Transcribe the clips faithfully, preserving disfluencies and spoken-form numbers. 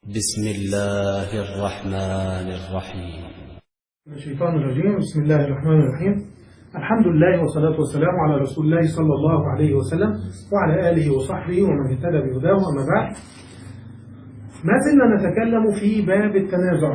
بسم الله الرحمن الرحيم. الشيطان الرجيم. بسم الله الرحمن الرحيم. الحمد لله والصلاة والسلام على رسول الله صلى الله عليه وسلم وعلى آله وصحبه ومن اهتدى بهداه. وما بعد، ما زلنا نتكلم في باب التنازع،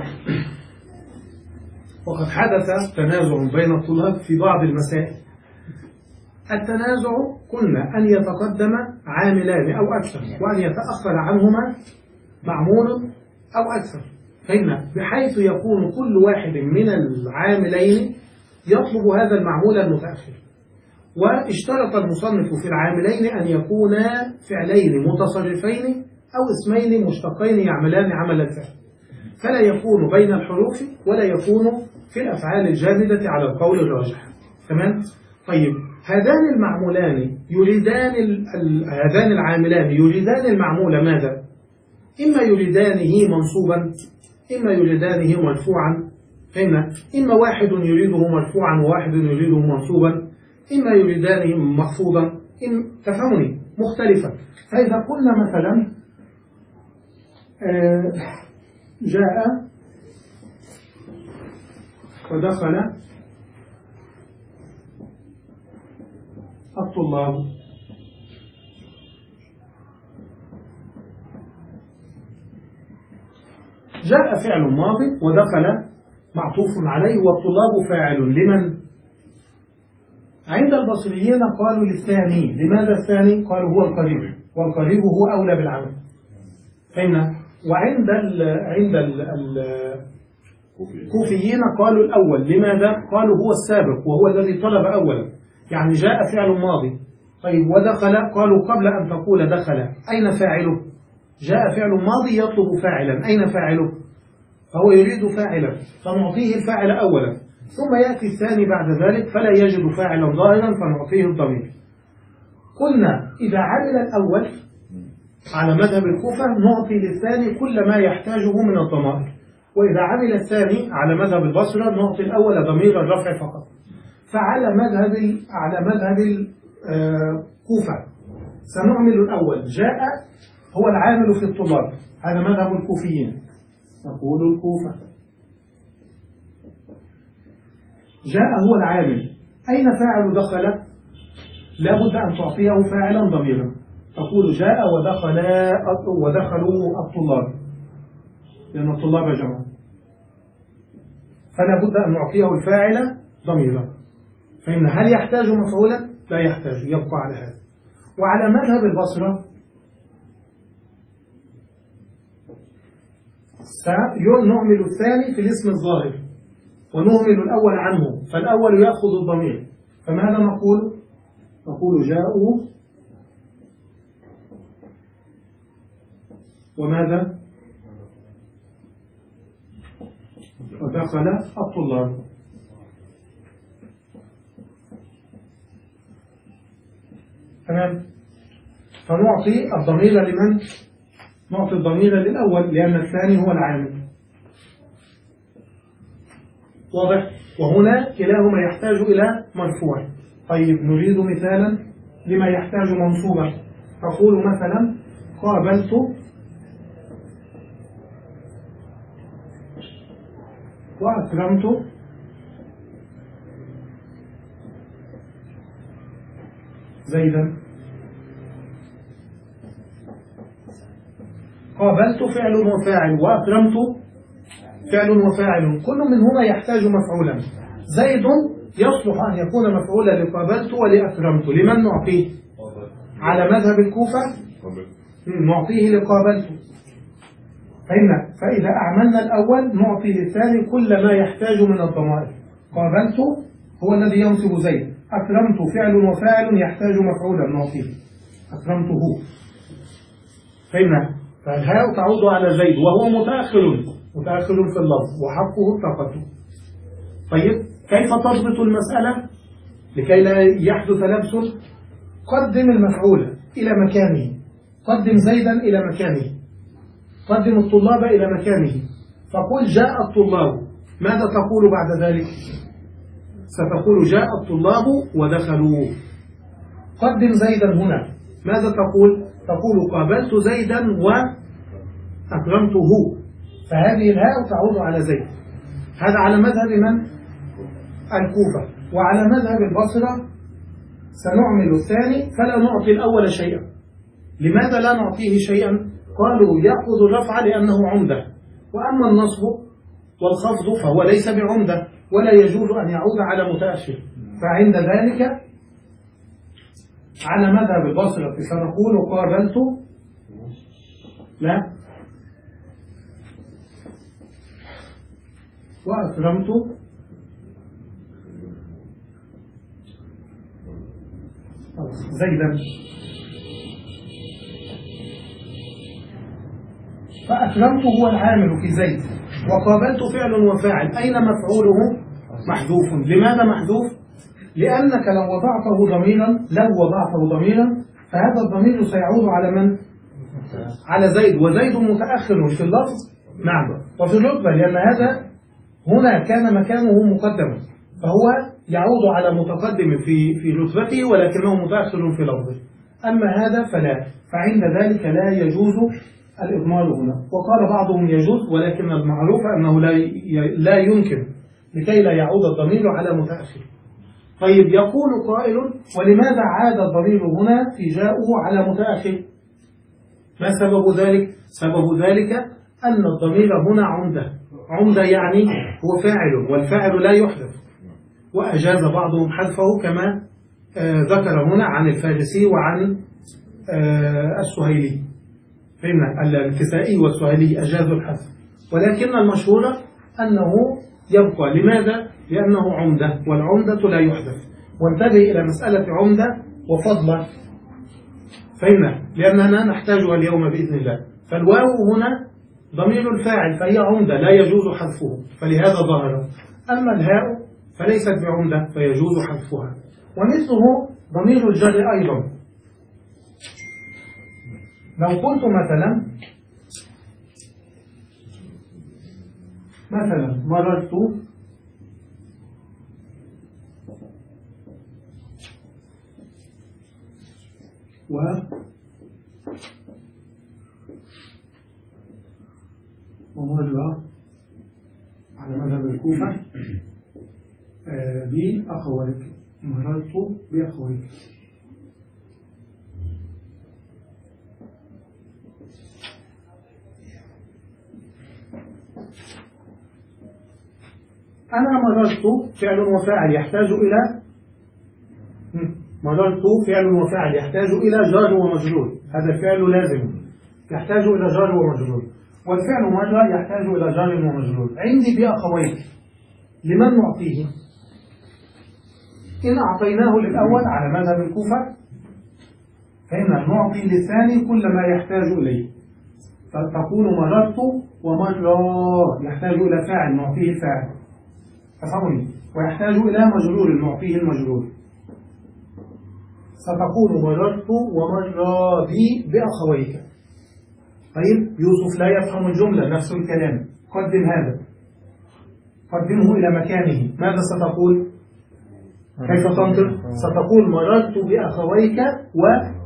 وقد حدث تنازع بين الطلاب في بعض المسائل. التنازع قلنا أن يتقدم عاملان أو أكثر، وأن يتأخر عنهما معمول أو أكثر، فإن بحيث يكون كل واحد من العاملين يطلب هذا المعمول المتأخر. واشترط المصنف في العاملين أن يكونا فعلين متصرفين أو اسمين مشتقين يعملان عمل الفعل، فلا يكون بين الحروف ولا يكون في الأفعال الجامدة على القول الراجح. تمام؟ طيب، هذان المعمولان يريدان هذان العاملان يريدان المعمول ماذا؟ إما يريدانه منصوبا، إما يريدانه مرفوعا، فإن إما واحد يريده مرفوعا وواحد يريده منصوبا، إما يريدانه مخفوضا، إن تفهمني مختلفة. فإذا قلنا مثلا جاء ودخل الطلاب، جاء فعل ماضي ودخل معطوف عليه والطلاب فاعل لمن؟ عند البصريين قالوا للثاني. لماذا الثاني؟ قالوا هو القريب، والقريب هو أولى بالعمل. فهمنا؟ وعند ال عند ال الكوفيين قالوا الأول. لماذا؟ قالوا هو السابق وهو الذي طلب أولا، يعني جاء فعل ماضي. طيب، ودخل قالوا قبل أن تقول دخل أين فاعله؟ جاء فعل ماضي يطلب فاعلا، أين فاعله؟ فهو يريد فاعلا، فنعطيه الفاعل أولا، ثم يأتي الثاني بعد ذلك فلا يجد فاعلا ظاهرا فنعطيه الضمير. قلنا إذا عمل الأول على مذهب الكوفة نعطي للثاني كل ما يحتاجه من الضمائر، وإذا عمل الثاني على مذهب البصرة نعطي الأول ضمير الرفع فقط. فعلى مذهب على مذهب الكوفة سنعمل الأول. جاء هو العامل في الطلاب، هذا مذهب الكوفيين، نقول الكوفة. جاء هو العامل، أين فاعل دخل؟ لا بد أن تعطيه فاعلا ضميرا، تقول جاء ودخل ودخلوا الطلاب، لأن الطلاب جمع، فلا بد أن نعطيه الفاعل ضميرا. فإن هل يحتاج مفعولا؟ لا يحتاج، يبقى على هذا. وعلى مذهب البصرة سنعمل الثاني في الاسم الظاهر ونهمل الأول عنه، فالأول يأخذ الضمير. فماذا نقول؟ نقول جاءوا وماذا؟ ودخل الطلاب. تمام؟ فنعطي الضمير لمن؟ نعطي الضمير للأول لأن الثاني هو العامل. واضح؟ وهنا كلاهما يحتاج إلى مرفوع. طيب، نريد مثالا لما يحتاج منصوبا. تقول مثلا قابلت وأكرمت زيدا. قابلت فعل وفاعل، وأكرمت فعل وفاعل، كل منهما يحتاج مفعولا. زيد يصلح أن يكون مفعولا لقابلت ولأكرمت. لمن نعطيه؟ على مذهب الكوفة نعطيه لقابلت. فإن فإذا أعملنا الأول نعطي للثاني كل ما يحتاج من الضمائر. قابلت هو الذي ينصب زيد، أكرمت فعل وفاعل يحتاج مفعولا نعطيه أكرمته. فإن فالهاء تعود على زيد وهو متأخر متأخر في اللفظ وحقه التقدم. طيب، كيف تضبط المسألة لكي لا يحدث لبس؟ قدم المفعول إلى مكانه، قدم زيدا إلى مكانه، قدم الطلاب إلى مكانه. فقل جاء الطلاب، ماذا تقول بعد ذلك؟ ستقول جاء الطلاب ودخلوا. قدم زيدا هنا، ماذا تقول؟ تقول قابلت زيدا و أكرمته، فهذه الهاء تعود على زيد. هذا على مذهب من؟ الكوفة. وعلى مذهب البصرة سنعمل الثاني فلا نعطي الأول شيئا. لماذا لا نعطيه شيئا؟ قالوا يأخذ الرفع لأنه عمدة، وأما النصب والخفض فهو ليس بعمدة ولا يجوز أن يعود على متأخر. فعند ذلك على مذهب البصرة سنقول قابلت لا وأكرمت زيدا. فأكرمت هو العامل في زيد، وقابلت فعل وفاعل، أين مفعوله؟ محذوف. لماذا محذوف؟ لأنك لو وضعته ضميرا لو وضعته ضميرا فهذا الضمير سيعود على من؟ على زيد، وزيد متأخر في اللفظ نعم وفي الرتبة، لأن هذا هنا كان مكانه مقدما، فهو يعود على متقدم في في رتبته ولكنه متأخر في لفظه. أما هذا فلا، فعند ذلك لا يجوز الإضمار هنا. وقال بعضهم يجوز، ولكن المعروف أنه لا لا يمكن لكي لا يعود الضمير على متأخر. طيب يقول قائل ولماذا عاد الضمير هنا في جاءه على متأخر؟ ما سبب ذلك؟ سبب ذلك أن الضمير هنا عمدة. عمدة يعني هو فاعل، والفاعل لا يحذف، وأجاز بعضهم حذفه كما آه ذكر هنا عن الفارسي وعن آه السهيلي. فإن الكسائي والسهيلي أجازوا الحذف، ولكن المشهور أنه يبقى. لماذا؟ لأنه عمدة، والعمدة لا يحذف. وانتبه إلى مسألة عمدة وفضلة، فإن لأننا نحتاجها اليوم بإذن الله. فالواو هنا ضمير الفاعل فهي عمدة لا يجوز حذفه، فلهذا ظهر. أما الهاء فليست بعمدة فيجوز حذفها. ومثله ضمير الجر أيضا. لو قلت مثلا مثلا مررت و ومر على مذهب الكوفة بأخويك، مررت بأخويك. أنا مررت فعل وفاعل يحتاج إلى مررت فعل وفاعل يحتاج إلى جار ومجرور، هذا الفعل لازم يحتاج إلى جار ومجرور، والفعل مرة يحتاج إلى جار ومجرور. عندي بأخويك لمن نعطيه؟ إن أعطيناه للأول على مذهب الكوفة فإن نعطي للثاني كل ما يحتاج إليه، فتكون مررت ومرة يحتاج إلى فاعل نعطيه الفاعل، تفهمني؟ ويحتاج إلى مجرور نعطيه المجرور. ستكون مررت ومرة بي بأخويك. طيب يوسف لا يفهم الجملة، نفس الكلام، قدم هذا، قدمه إلى مكانه. ماذا ستقول؟ كيف تنطق؟ ستقول مررت بأخويك و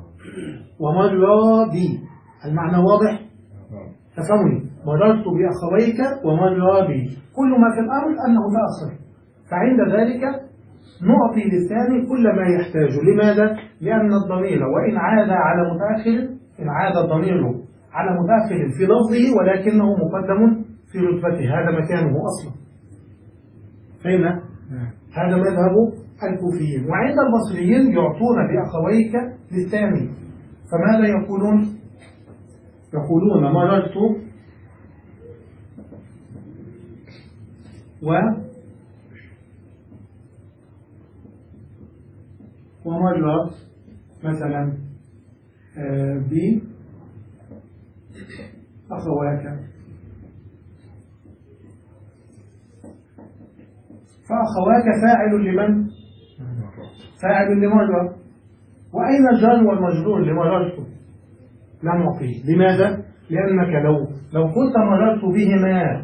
ومرة بي. المعنى واضح؟ تفهمني؟ مررت بأخويك ومرة بي، كل ما في الأمر أنه تأخر، فعند ذلك نعطي للثاني كل ما يحتاج. لماذا؟ لأن الضمير وإن عاد على متأخر، إن عاد الضمير على متأخر في لفظه ولكنه مقدم في رتبته، هذا مكانه أصلا. فهمنا؟ هذا مذهب الكوفيين. وعند البصريين يعطون بأخويك للثاني، فماذا يقولون؟ يقولون مررت و ومرة مثلا ب أخواك، فأخواك فاعل لمن؟ فاعل لمرة. وأين الجار والمجرور لمررت؟ لا نعطيه. لماذا؟ لأنك لو لو قلت مررت بهما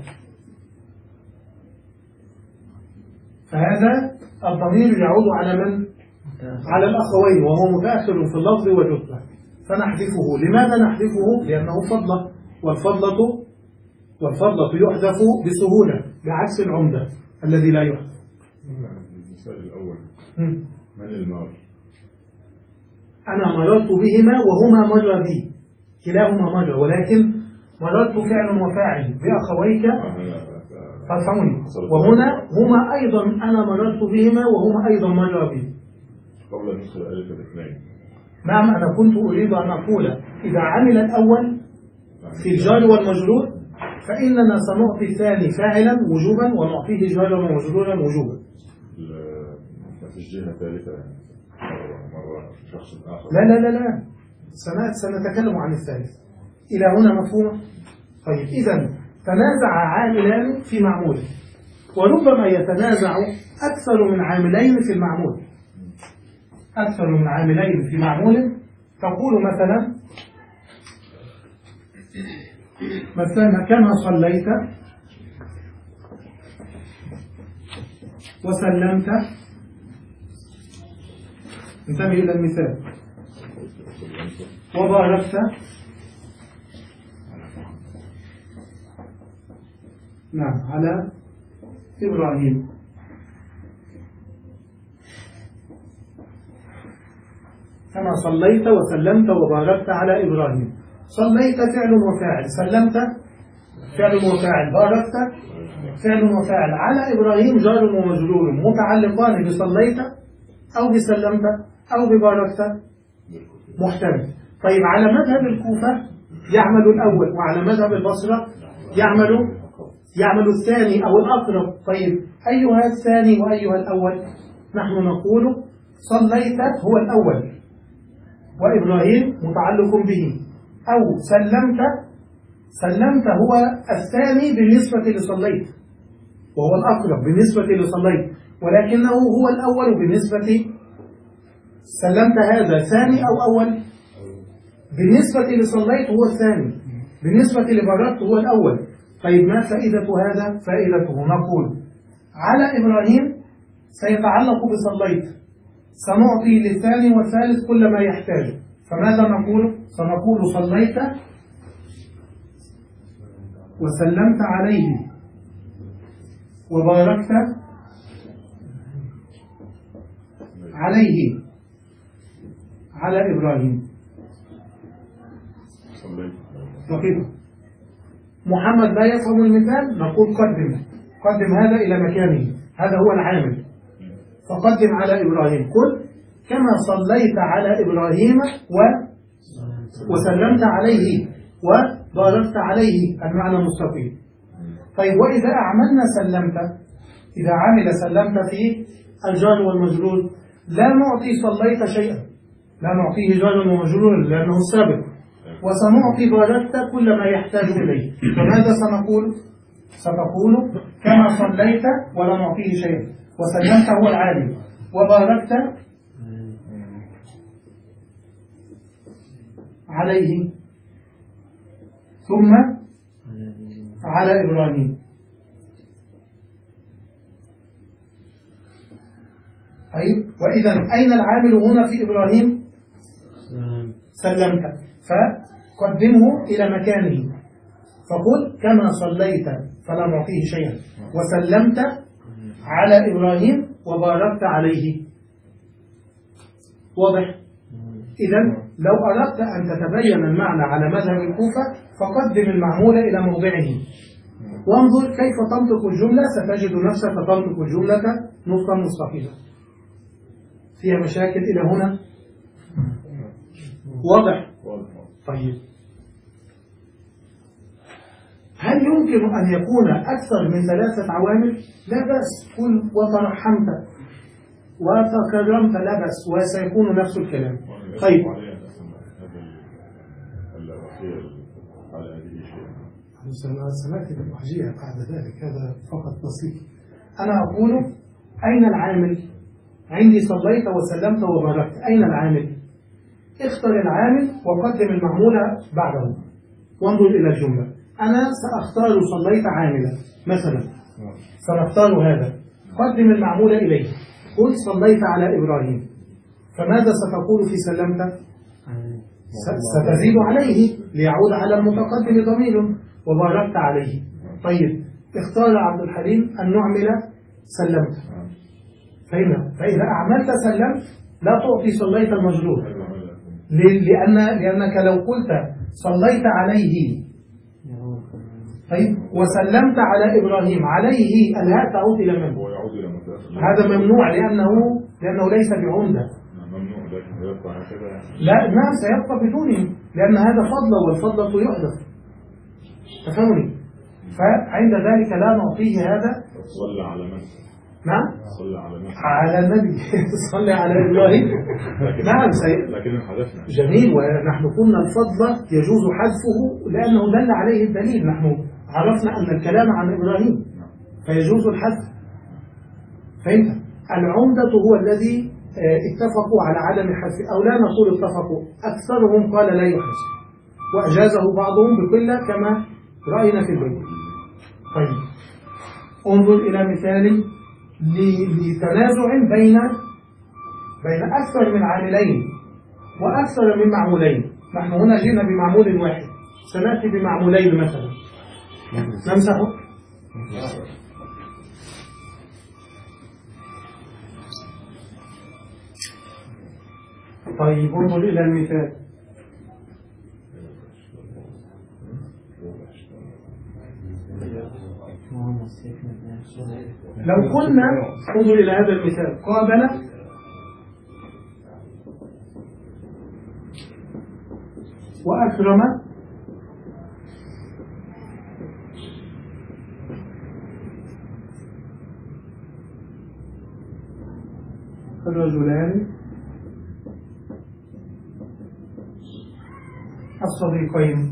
فهذا الضمير يعود على من؟ على الأخوين، وهو متأخر في اللفظ والرتبة، فنحذفه. لماذا نحذفه؟ لأنه فضلة، والفضلة والفضلة يحذف بسهولة بعكس العمدة الذي لا يحذف. المثال الأول من المار؟ أنا مررت بهما وهما مر بي، كلاهما مر، ولكن مررت فعل وفاعل بأخويك فافهموني، وهنا هما أيضا أنا مررت بهما وهما أيضا مر بي. قبل أن ندخل ألف الاثنين. نعم، أنا كنت أريد أن أقول إذا عمل الأول في الجار والمجرور فإننا سنعطي الثاني فاعلا وجوبا ونعطيه جارا ومجرورا وجوبا. في الجهة الثالثة مرة في شخص آخر. لا لا لا لا سنتكلم عن الثالث. إلى هنا مفهوم؟ طيب، إذا تنازع عاملان في معمول، وربما يتنازع أكثر من عاملين في المعمول. أكثر من عاملين في معمول. تقول مثلا مثلا كما صليت وسلمت. انتبه إلى المثال. وباركت. نعم على إبراهيم. كما صليت وسلمت وباركت على إبراهيم. صليت فعل وفاعل، سلمت فعل وفاعل، باركت فعل وفاعل، على إبراهيم جار ومجرور متعلقان بصليت أو بسلمت أو بباركت محتمل. طيب، على مذهب الكوفة يعمل الأول، وعلى مذهب البصرة يعمل يعمل الثاني أو الأقرب. طيب، أيها الثاني وأيها الأول؟ نحن نقول صليت هو الأول وإبراهيم متعلق به، أو سلمت سلمت هو الثاني بالنسبة لصليت وهو الأقرب بالنسبة لصليت، ولكنه هو الأول بالنسبة سلمت هذا ثاني أو أول؟ بالنسبة لصليت هو الثاني، بالنسبة لبررت هو الأول. طيب، ما فائدة هذا؟ فائدته نقول على إبراهيم سيتعلق بصليت، سنعطي للثاني والثالث كل ما يحتاج. فماذا نقول؟ سنقول صليت وسلمت عليه وباركت عليه على إبراهيم. دقيقة. محمد لا يفهم المثال، نقول قدم قدم هذا إلى مكانه، هذا هو العامل، فقدم على إبراهيم. قل كما صليت على إبراهيم و... وسلمت عليه وباركت عليه، المعنى مستقيم. طيب، وإذا أعملنا سلمت، إذا عمل سلمت في الجار والمجرور لا نعطي صليت شيئا، لا نعطيه جار ومجرور لأنه السابق، وسنعطي باركت كل ما يحتاج إليه. فماذا سنقول؟ ستقول كما صليت ولا نعطيه شيئا، وسلمت هو العالم، وباركت عليه ثم على إبراهيم. طيب، وإذا أين العامل هنا في إبراهيم؟ سلمت، فقدمه إلى مكانه، فقل كما صليت فلا نعطيه شيئا، وسلمت على إبراهيم وباركت عليه. واضح؟ إذن لو أردت أن تتبين المعنى على مذهب الكوفة فقدم المعمول إلى موضعه، وانظر كيف تنطق الجملة، ستجد نفسك تنطق الجملة نطقا مستقيما. فيها مشاكل إلى هنا؟ واضح؟ طيب، هل يمكن أن يكون أكثر من ثلاثة عوامل؟ لا بأس، قل وترحمت وتكرمت، لا بأس، وسيكون نفس الكلام. طيب، سنأتي بالوحجية بعد ذلك، هذا فقط بسيط. أنا أقول أين العامل؟ عندي صليت وسلمت وباركت، أين العامل؟ اختر العامل وقدم المعمول بعده، وانظر إلى الجملة. أنا سأختار صليت عاملا مثلا، سنختار هذا، قدم المعمول إليه، قل صليت على إبراهيم. فماذا ستقول في سلمت؟ ستزيد عليه، ليعود على المتقدم ضميره وباركت عليه. طيب اختار عبد الحليم أن نعمل سلمت، فهمنا؟ فإذا أعملت سلمت لا تعطي صليت المجرور، لأن لأنك لو قلت صليت عليه طيب وسلمت على إبراهيم عليه الهاء تعود إلى من؟ هذا ممنوع لأنه لأنه ليس بعمدة. لا نعم سيبقى بدونه لأن هذا فضل والفضلة يحدث، تفهمني؟ فعند ذلك لا نعطيه هذا. صلى على من؟ نعم صلى على من؟ على النبي صلى على إبراهيم. نعم سي... لكن حذفنا. جميل، ونحن قلنا الفضل يجوز حذفه لأنه دل عليه الدليل. نحن عرفنا أن الكلام عن إبراهيم فيجوز الحذف، فهمت؟ العمدة هو الذي اتفقوا على عدم الحذف، أو لا نقول اتفقوا، أكثرهم قال لا يحذف وأجازه بعضهم بقلة كما رأينا في البيت. طيب انظر إلى مثال لتنازع بين بين أكثر من عاملين وأكثر من معمولين. نحن هنا جئنا بمعمول واحد، سنأتي بمعمولين مثلا. نمسحه. طيب انظر إلى المثال. لو قلنا انظر إلى هذا المثال، قابل وأكرم الرجلان الصديقين.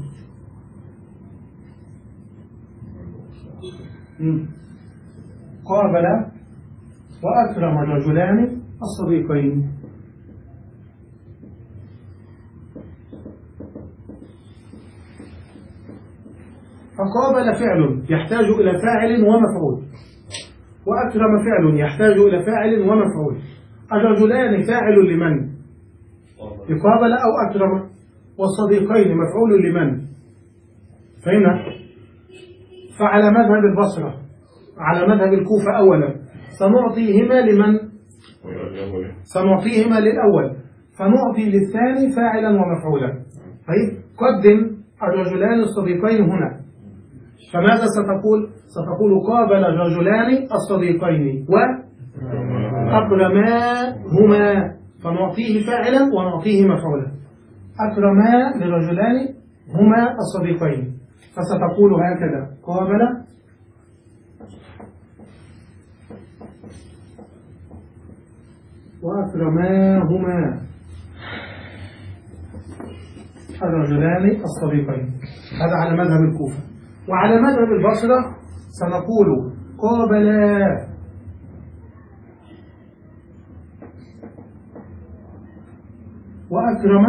قابل وأكرم الرجلان الصديقين. فقابل فعل يحتاج إلى فاعل ومفعول، وأكرم فعل يحتاج إلى فاعل ومفعول. الرجلان فاعل لمن؟ لقابل أو أكرم، والصديقين مفعول لمن؟ فهمنا؟ فعلى مذهب البصرة على مذهب الكوفة أولا سنعطيهما لمن؟ سنعطيهما للأول، فنعطي للثاني فاعلا ومفعولا. طيب قدم الرجلان الصديقين هنا، فماذا ستقول؟ ستقول قابل الرجلان الصديقين وأكرماهما، فنعطيه فاعلا ونعطيه مفعولا. أكرما للرجلان هما الصديقين، فستقول هكذا: قابل وأكرماهما الرجلان الصديقين. هذا على مذهب الكوفة. وعلى مذهب البصرة سنقول قابلا وأكرم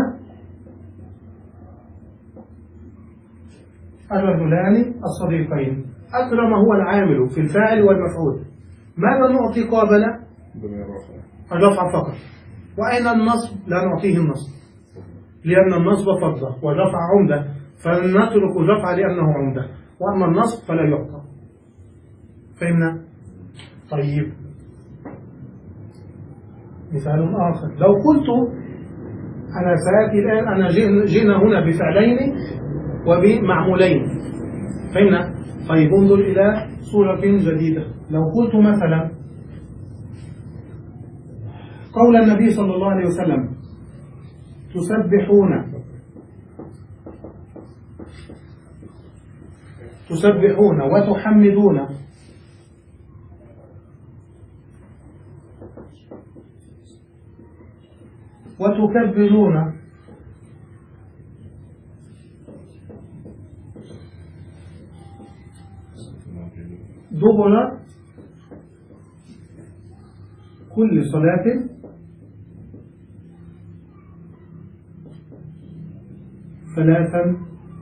الرجلان الصديقين. أكرم هو العامل في الفاعل والمفعول. ماذا نعطي قابل؟ الرفع فقط. وأين النصب؟ لا نعطيه النصب لأن النصب فضة والرفع عمدة، فنترك الرفع لأنه عمدة، وأما النصب فلا يعطى. فهمنا؟ طيب مثال آخر، لو قلت أنا سآتي الآن أنا جئنا هنا بفعلين وبمعمولين. فهمنا؟ طيب انظر إلى صورة جديدة. لو قلت مثلا قول النبي صلى الله عليه وسلم: تسبحون تسبحون وتحمدون وتكبرون دبر كل صلاة ثلاثا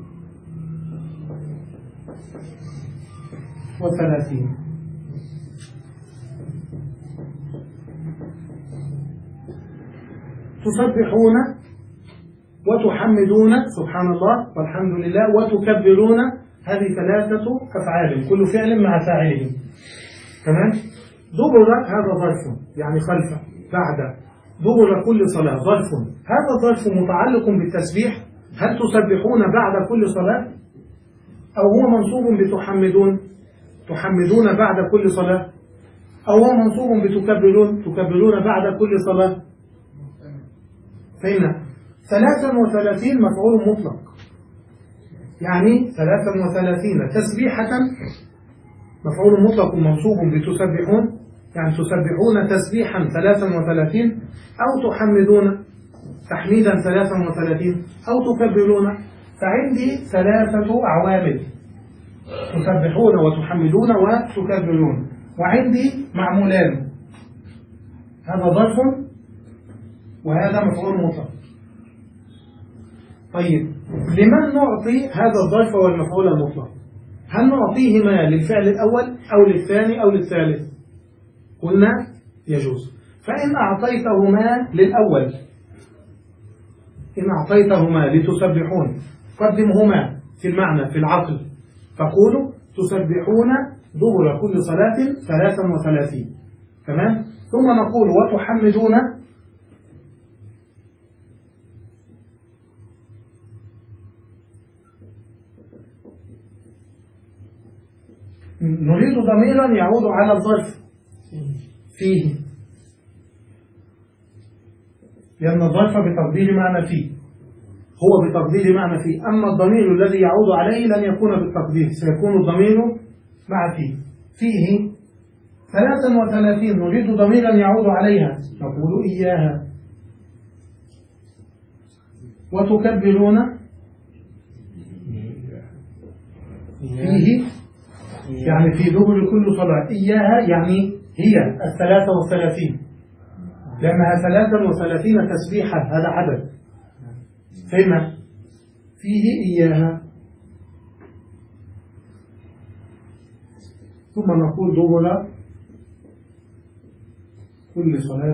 وثلاثين. تسبحون وتحمدون سبحان الله والحمد لله وتكبرون، هذه ثلاثة أفعال كل فعل مع فاعله. تمام. دبر هذا ظرف يعني خلف بعد، دبر كل صلاة ظرف، هذا الظرف متعلق بالتسبيح. هل تسبحون بعد كل صلاة أو هو منصوب بتحمدون؟ تحمدون بعد كل صلاة أو هو منصوب بتكبرون؟ تكبرون بعد كل صلاة. فهمنا. ثلاثا وثلاثين مفعول مطلق، يعني ثلاثا وثلاثين تسبيحة مفعول مطلق منصوب بتسبحون، يعني تسبحون تسبيحا ثلاثا وثلاثين، أو تحمدون تحميدا ثلاثا وثلاثين، أو تكبرون. فعندي ثلاثة عوامل، تسبحون وتحمدون وتكبرون، وعندي معمولان، هذا ظرف وهذا مفعول مطلق. طيب لمن نعطي هذا الظرف والمفعول المطلق؟ هل نعطيهما للفعل الأول أو للثاني أو للثالث؟ قلنا يجوز. فإن أعطيتهما للأول، إن أعطيتهما لتسبحون قدمهما في المعنى في العقل، فقولوا تسبحون دبر كل صلاة ثلاثا وثلاثين. تمام. ثم نقول وتحمدون نريد ضميرا يعود على الظرف فيه، لأن الظرف بتقدير معنى فيه، هو بتقدير معنى فيه. أما الضمير الذي يعود عليه لن يكون بالتقدير، سيكون الضمير مع فيه. فيه ثلاثا وثلاثين نريد ضميرا يعود عليها، نقول إياها. وتكبرون فيه يعني في دبر كل صلاة، إياها يعني هي الثلاثة والثلاثين، لأنها ثلاثا وثلاثين تسبيحة، هذا عدد. فهمنا. فيه إياها. ثم نقول دبر كل صلاة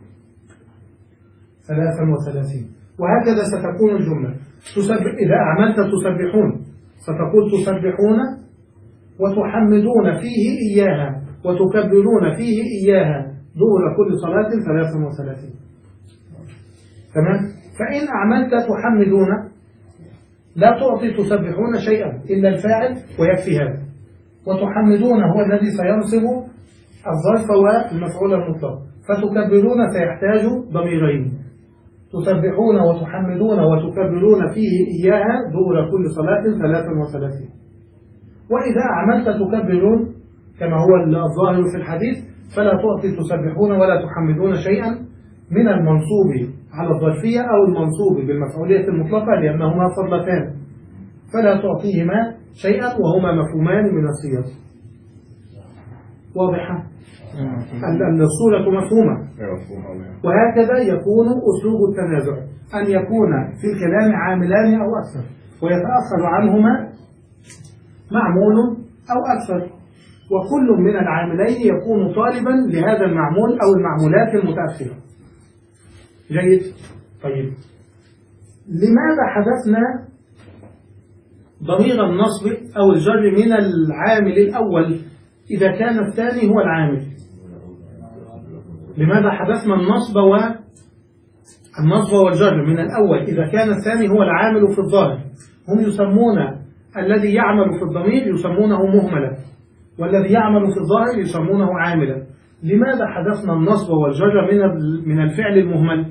ثلاثا وثلاثين، وهكذا ستكون الجملة. تسبح إذا أعملت تسبحون ستقول تسبحون وتحمدون فيه إياها وتكبرون فيه إياها دبر كل صلاة ثلاثا وثلاثين. تمام. فإن أعملت تحمدون لا تعطي تسبحون شيئا إلا الفاعل ويكفي هذا، وتحمدون هو الذي سينصب الظرف والمفعول المطلق، فتكبرون سيحتاج ضميرين، تسبحون وتحمدون وتكبرون فيه إياها دبر كل صلاة ثلاثا وثلاثين. وإذا أعملت تكبرون كما هو الظاهر في الحديث فلا تعطي تسبحون ولا تحمدون شيئا من المنصوب على الظرفية أو المنصوب بالمفعولية المطلقة، لأنهما فضلتان، فلا تعطيهما شيئا وهما مفهومان من السياق. واضحة؟ الصورة مفهومة. وهكذا يكون أسلوب التنازع، أن يكون في الكلام عاملان أو أكثر ويتأخر عنهما معمول أو أكثر، وكل من العاملين يكون طالبا لهذا المعمول أو المعمولات المتأخرة. جيد. طيب لماذا حذفنا ضمير النصب أو الجر من العامل الأول إذا كان الثاني هو العامل؟ لماذا حذفنا النصب والنصب والجر من الأول إذا كان الثاني هو العامل في الظاهر؟ هم يسمون الذي يعمل في الضمير يسمونه مهملا، والذي يعمل في الظاهر يسمونه عاملا. لماذا حذفنا النصب والجر من من الفعل المهمل؟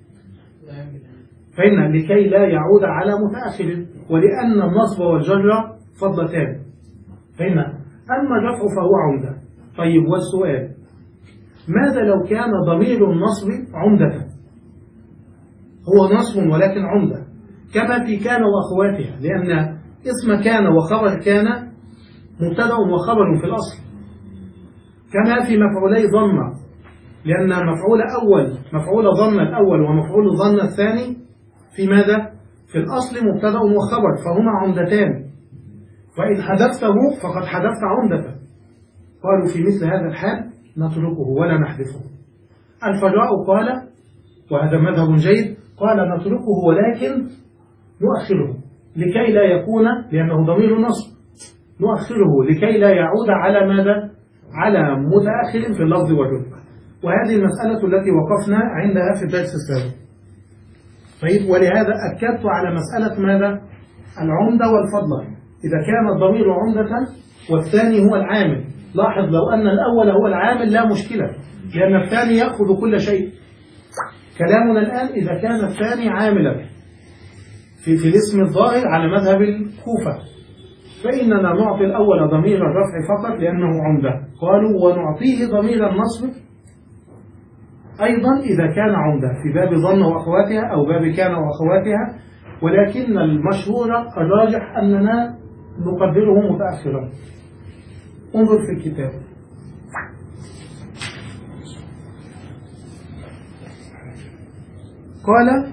فإن لكي لا يعود على متأخر، ولأن النصب والجر فضلتان. فإن أما الرفع فهو عمدة. طيب والسؤال، ماذا لو كان ضمير النصب عمدة؟ هو نصب ولكن عمدة، كما في كان وأخواتها، لأن اسم كان وخبر كان مبتدأ وخبر في الأصل، كما في مفعولي ظن، لأن مفعول أول مفعول ظن الأول ومفعول ظن الثاني في ماذا؟ في الأصل مبتدأ وخبر، فهما عمدتان، وإن حذفته فقد حذفت عمدة. قالوا في مثل هذا الحال نتركه ولا نحذفه. الفراء قال، وهذا مذهب جيد، قال نتركه ولكن نؤخره لكي لا يكون، لأنه ضمير نصب، نؤخره لكي لا يعود على ماذا؟ على متأخر في اللفظ والرتبة. وهذه المسألة التي وقفنا عندها في الدرس السابق. طيب، ولهذا أكدت على مسألة ماذا؟ العمدة والفضل. إذا كان الضمير عمدة والثاني هو العامل، لاحظ لو أن الأول هو العامل لا مشكلة، لأن الثاني يأخذ كل شيء. كلامنا الآن إذا كان الثاني عاملا في, في الاسم الظاهر على مذهب الكوفة، فإننا نعطي الأول ضمير الرفع فقط لأنه عمدة. قالوا ونعطيه ضمير النصب أيضا إذا كان عمدة في باب ظن وأخواتها أو باب كان وأخواتها، ولكن المشهور الراجح أننا نقدره متأخرا. انظر في الكتاب. قال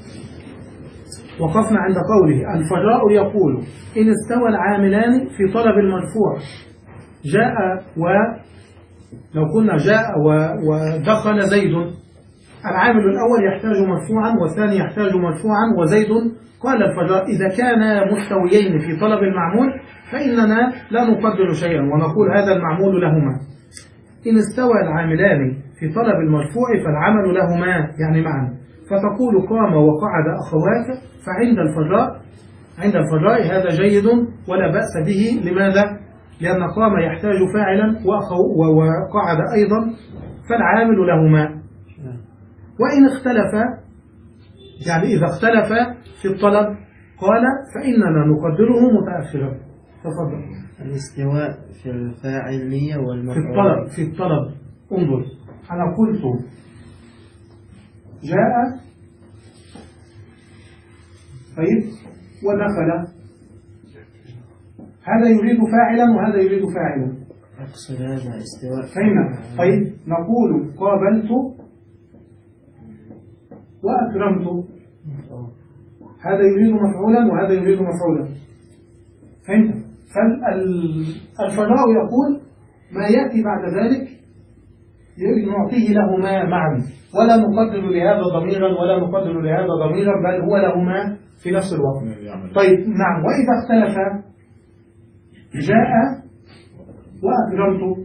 وقفنا عند قوله الفراء يقول إن استوى العاملان في طلب المرفوع جاء، ولو قلنا جاء ودخل زيد، العامل الأول يحتاج مرفوعا والثاني يحتاج مرفوعا وزيد. قال الفراء إذا كانا مستويين في طلب المعمول فإننا لا نقدر شيئا ونقول هذا المعمول لهما. إن استوى العاملان في طلب المرفوع فالعمل لهما يعني معا، فتقول قام وقعد أخواك. فعند الفراء عند الفراء هذا جيد ولا بأس به. لماذا؟ لأن قام يحتاج فاعلا وقعد أيضا، فالعامل لهما. وإن اختلف يعني إذا اختلف في الطلب قال فإننا نقدره متأخرا. تفضل. الاستواء في الفاعلية والمفعول في الطلب في الطلب انظر، أنا قلت جاء طيب ودخل، هذا يريد فاعلا وهذا يريد فاعلا. أقصد هذا استواء. فهمنا؟ طيب نقول قابلت وأكرمت، هذا يريد مفعولا وهذا يريد مفعولا. فهمت؟ فالفراء يقول ما يأتي بعد ذلك نعطيه لهما معا، ولا نقدر لهذا ضميرا ولا نقدر لهذا ضميرا، بل هو لهما في نفس الوقت. طيب نعم. وإذا اختلف جاء وأكرمت،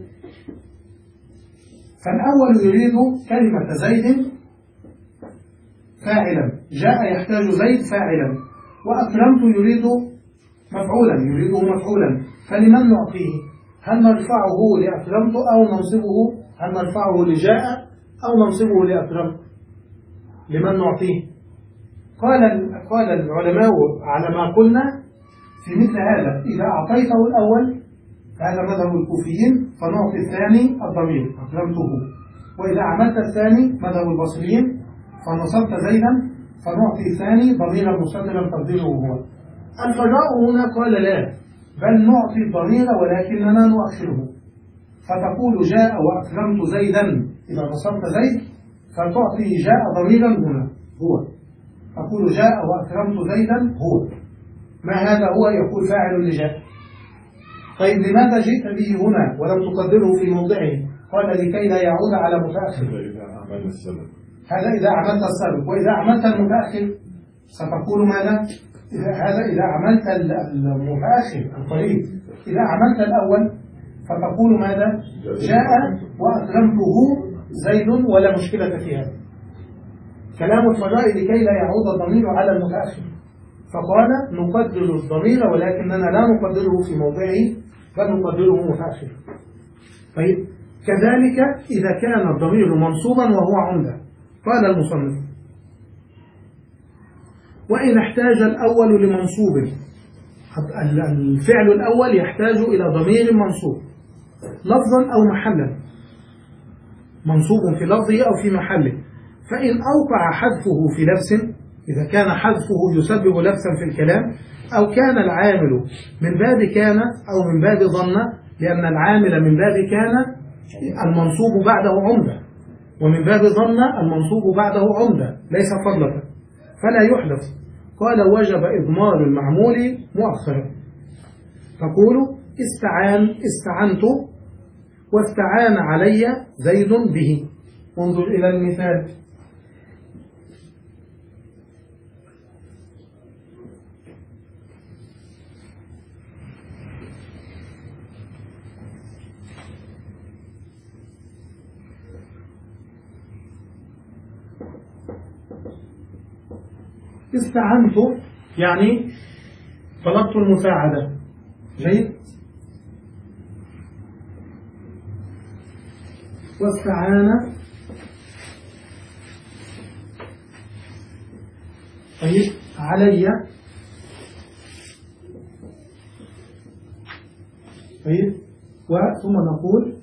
فالأول يريد كلمة زيد فاعلا، جاء يحتاج زيد فاعلا، وأكرمت يريد مفعولا يريده مفعولا. فلمن نعطيه؟ هل نرفعه لأكرمت أو ننصبه؟ هل نرفعه لجاء أو ننصبه لأكرمت؟ لمن نعطيه؟ قال قال العلماء على ما قلنا في مثل هذا، إذا أعطيته الأول هذا مذهب الكوفيين فنعطي الثاني الضمير أكرمته، وإذا عملت الثاني مذهب البصريين فنصبت زيدا فنعطي الثاني ضميرا مستترا تقديره هو. الفراء هنا قال لا، بل نعطي الضمير ولكننا نؤخره، فتقول جاء وأكرمت زيدا. إذا نصبت زيد فتعطي جاء ضميرا هنا هو، تقول جاء وأكرمت زيدا هو. ما هذا هو؟ يقول فاعل لجاء. طيب لماذا جئت به هنا ولم تقدره في موضعه؟ قال لكي لا يعود على متأخر. هذا إذا عملت السبب. وإذا عملت المتأخر ستقول ماذا؟ هذا إذا عملت المتأخر القريب. إذا عملت الأول فتقول ماذا؟ جاء وأكرمته زيد ولا مشكلة في هذا. كلام الفراء لكي لا يعود الضمير على المتأخر، فقال نقدر الضمير ولكننا لا نقدره في موضعه بل نقدره متأخر. طيب كذلك إذا كان الضمير منصوبا وهو عمدة، قال المصنف وإن احتاج الأول لمنصوب، الفعل الأول يحتاج إلى ضمير منصوب لفظا أو محلا، منصوب في لفظه أو في محله، فإن أوقع حذفه في لبس، إذا كان حذفه يسبب لبسا في الكلام، أو كان العامل من باب كان أو من باب ظن، لأن العامل من باب كان المنصوب بعده عمدة، ومن باب ظن المنصوب بعده عمدة ليس فضلة، فلا يحدث. قال وجب إضمار المعمول مؤخرا. تقول استعان استعنت واستعان علي زيد به. انظر إلى المثال. استعنت يعني طلبت المساعدة. جيد. واستعان طيب علي طيب وثم نقول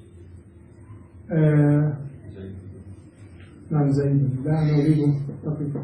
آه نعم زيد. لا أنا أريد دقيقة.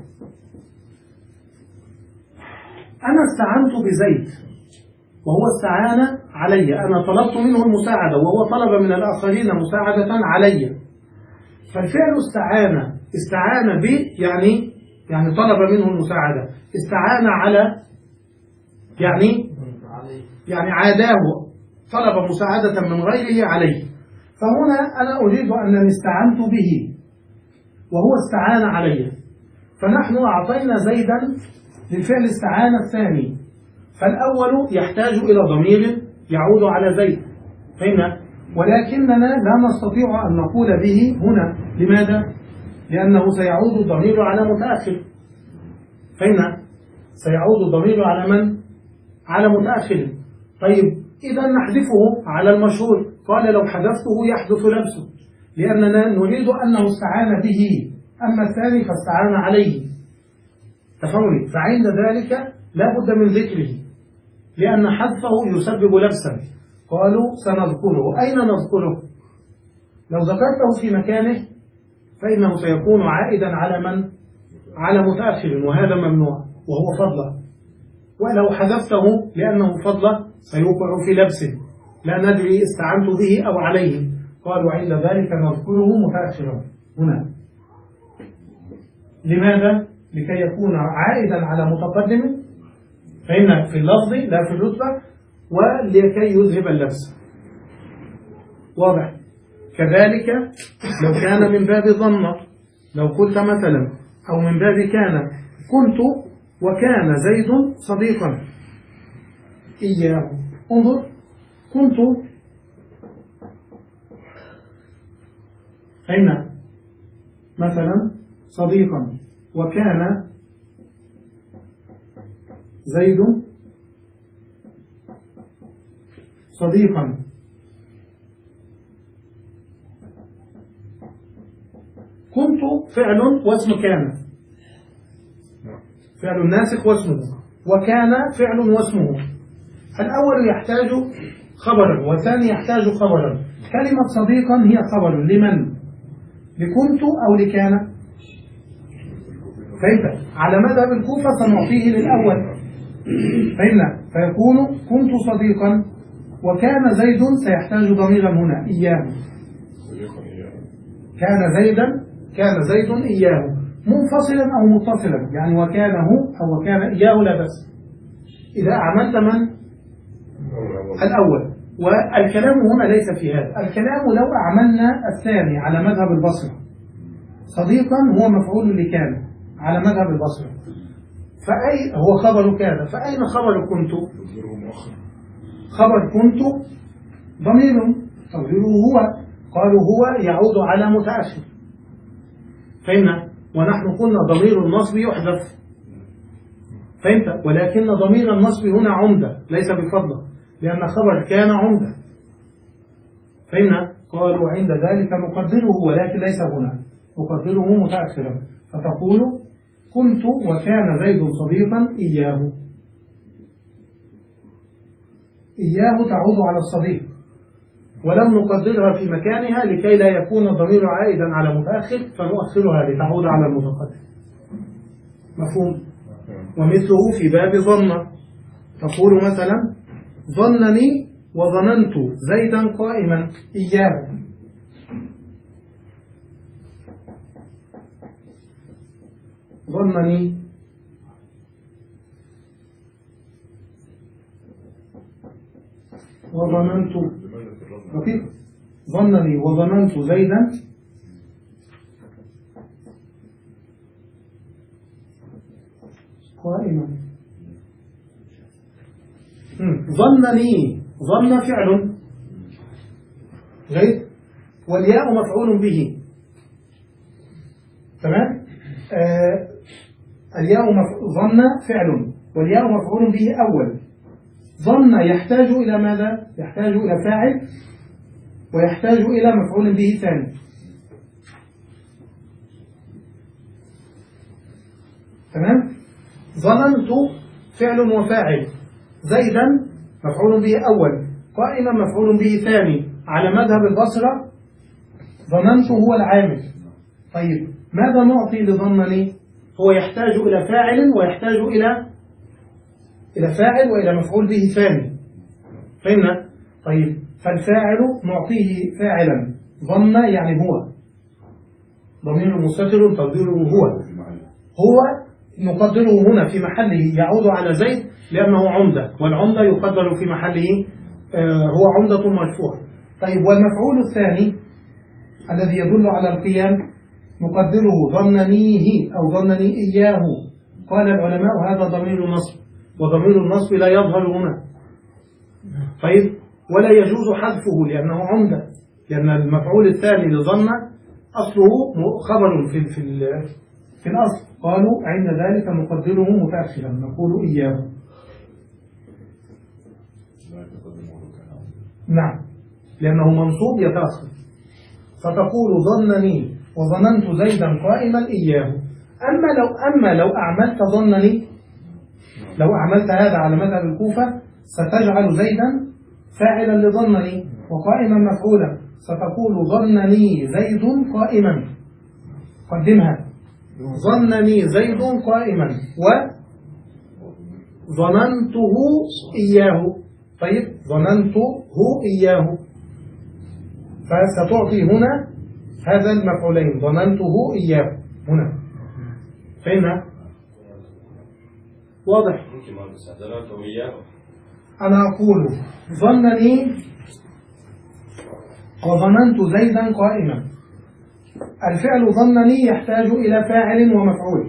أنا استعنت بزيد وهو استعان علي. أنا طلبت منه المساعدة وهو طلب من الآخرين مساعدة علي. فالفعل استعان استعان ب يعني يعني طلب منه المساعدة. استعان على يعني يعني عاداه طلب مساعدة من غيره عليه. فهنا أنا أريد أنني استعنت به وهو استعان علي. فنحن أعطينا زيدا للفعل استعان الثاني، فالأول يحتاج إلى ضمير يعود على زيد. فهمنا؟ ولكننا لا نستطيع أن نقول به هنا. لماذا؟ لأنه سيعود الضمير على متأخر. فهمنا؟ سيعود الضمير على من؟ على متأخر. طيب إذا نحذفه على المشهور. قال لو حذفته يحدث لبسه، لأننا نريد أنه استعان به، أما الثاني فاستعان عليه. تفهمني؟ فعند ذلك لا بد من ذكره، لأن حذفه يسبب لبسا. قالوا سنذكره. أين نذكره؟ لو ذكرته في مكانه فإنه سيكون عائدا على من؟ على متأخر، وهذا ممنوع وهو فضله. ولو حذفته لأنه فضله سيوقع في لبس، لا ندري استعنت به أو عليه. قالوا عند ذلك نذكره متأخرا هنا. لماذا؟ لكي يكون عائدا على متقدم، فإن في اللفظ لا في الرتبة، ولكي يذهب اللبس. واضح؟ كذلك لو كان من باب ظن، لو قلت مثلا أو من باب كان، كنت وكان زيد صديقا إياه. انظر، كنت أين مثلا صديقا وكان زيد صديقا. كنت فعل واسم كان، فعل ناسخ واسمه، وكان فعل واسمه. الأول يحتاج خبرا والثاني يحتاج خبرا. كلمة صديقا هي خبر لمن؟ لكنت أو لكان؟ فإذا على مذهب الكوفة سنعطيه للأول. فإن فيكون كنت صديقا وكان زيد سيحتاج ضميرا هنا إياه. كان زيدا كان زيد إياه منفصلا أو متصلا، يعني وكانه أو وكان إياه لا بس. إذا أعملت من؟ الأول. والكلام هنا ليس في هذا. الكلام لو أعملنا الثاني على مذهب البصرة، صديقا هو مفعول لكان على مذهب البصرة، فأي هو خبر كان، فأين خبر كنت؟ خبر كنت ضمير تقديره هو. قالوا هو يعود على متأخر. فهمنا؟ ونحن قلنا ضمير النصب يحذف. فهمت؟ ولكن ضمير النصب هنا عمدة ليس بفضله، لأن خبر كان عمدة. فهمنا؟ قالوا عند ذلك نقدره، ولكن ليس هنا، نقدره متأخرا. فتقول كنت وكان زيد صديقا إياه. إياه تعود على الصديق، ولم نقدرها في مكانها لكي لا يكون الضمير عائدا على متأخر، فنؤخرها لتعود على المتقدم. مفهوم؟ ومثله في باب ظن. تقول مثلا ظنني وظننت زيدا قائما إياه. ظنني وظننت دقيق ظنني وظننت زيدا قائما. ظنني ظن فعل غير، والياء مفعول به. تمام. آه الياء ظن فعل والياء مفعول به أول. ظن يحتاج إلى ماذا؟ يحتاج إلى فاعل ويحتاج إلى مفعول به ثاني. تمام؟ ظننت فعل وفاعل، زيدا مفعول به أول، قائما مفعول به ثاني. على مذهب البصرة ظننت هو العامل. طيب ماذا نعطي لظنني؟ هو يحتاج إلى فاعل ويحتاج إلى إلى فاعل وإلى مفعول به ثاني. فهمنا؟ طيب فالفاعل نعطيه فاعلا، ظن يعني هو، ضمير مستتر تقديره هو، هو نقدره هنا في محله يعود على زيد لأنه عمدة، والعمدة يقدر في محله آه هو عمدة مرفوع. طيب والمفعول الثاني الذي يدل على القيام نقدره ظننيه أو ظنني إياه. قال العلماء هذا ضمير النصب، وضمير النصب لا يظهر هنا. طيب ولا يجوز حذفه لأنه عمدة، لأن المفعول الثاني لظن أصله خبر في في في الأصل. قالوا عند ذلك نقدره متأخرا نقول إياه. نعم لأنه منصوب يتأخر، فتقول ظنني وظننت زيدا قائما إياه. أما لو أما لو أعملت ظنني، لو أعملت هذا على مذهب الكوفة ستجعل زيدا فاعلا لظنني وقائما مفعولا، ستقول ظنني زيد قائما، قدمها ظنني زيد قائما وظننته إياه. طيب ظننته إياه، فستعطي هنا هذا المفعولين ظننته إياه هنا. فهمنا؟ واضح؟ أنا أقول ظنني وظننت زيدا قائما. الفعل ظنني يحتاج إلى فاعل ومفعول،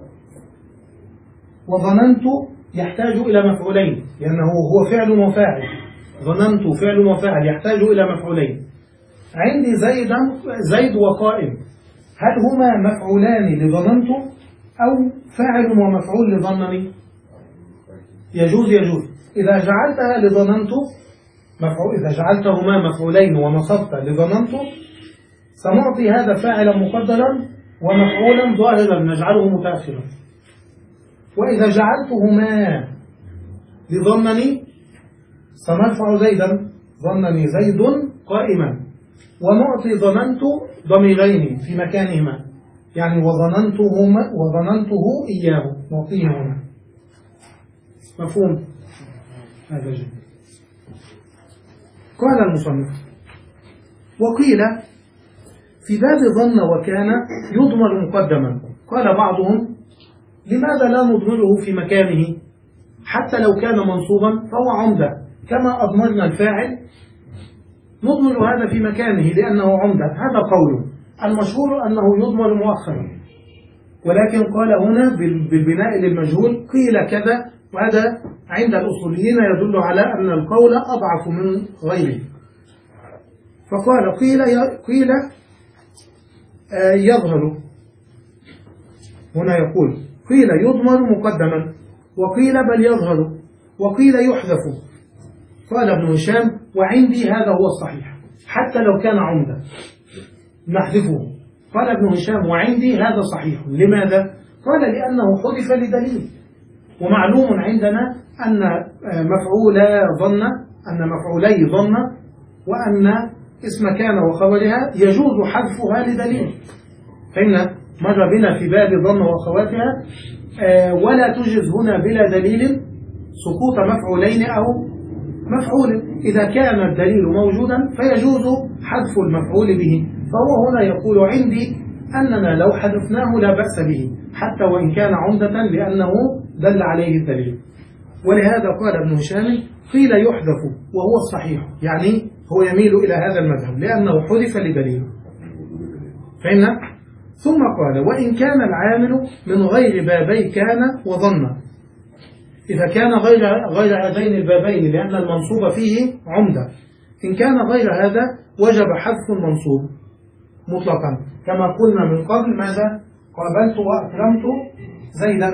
وظننت يحتاج إلى مفعولين لأنه هو فعل وفاعل. ظننت فعل وفاعل يحتاج إلى مفعولين. عندي زيدا زيد وقائم، هل هما مفعولان لظننت أو فاعل ومفعول لظنني؟ يجوز يجوز. إذا جعلتها لظننت مفعول، إذا جعلتهما مفعولين ونصبت لظننت سنعطي هذا فاعلا مقدرا ومفعولا ظاهرا نجعله متأخرا. وإذا جعلتهما لظنني سنرفع زيدا ظنني زيد قائما ونعطي ظننت ضميرين في مكانهما، يعني وظننتهما وظننته إياه نعطيه هنا. مفهوم؟ هذا جميل. قال المصنف وقيل في باب ظن وكان يضمر مقدما. قال بعضهم لماذا لا نضمره في مكانه حتى لو كان منصوبا فهو عمدة، كما أضمرنا الفاعل نضمر هذا في مكانه لأنه عمدة. هذا قول المشهور أنه يضمر مؤخرا، ولكن قال هنا بالبناء للمجهول قيل كذا، وهذا عند الأصوليين يدل على أن القول أضعف من غيره. فقال قيل قيل آه يظهر، هنا يقول قيل يضمر مقدما، وقيل بل يظهر، وقيل يحذف. قال ابن هشام وعندي هذا هو الصحيح حتى لو كان عمدا نحذفه. قال ابن هشام وعندي هذا صحيح. لماذا؟ قال لأنه حذف لدليل، ومعلوم عندنا أن مفعولا ظن أن مفعولي ظن وأن اسم كان وخبرها يجوز حذفها لدليل. فإن مر بنا في باب ظن وأخواتها ولا تجز هنا بلا دليل سقوط مفعولين أو مفعول. إذا كان الدليل موجودا فيجوز حذف المفعول به. فهو هنا يقول عندي أننا لو حذفناه لا بأس به حتى وإن كان عمدة لأنه دل عليه الدليل. ولهذا قال ابن هشام قيل يحذف وهو الصحيح، يعني هو يميل إلى هذا المذهب لأنه حذف لدليل. فإن ثم قال وإن كان العامل من غير بابي كان وظن. إذا كان غير غير هذين البابين لأن المنصوب فيه عمدة، إن كان غير هذا وجب حذف المنصوب مطلقا، كما قلنا من قبل ماذا؟ قابلت وأكرمت زيدا،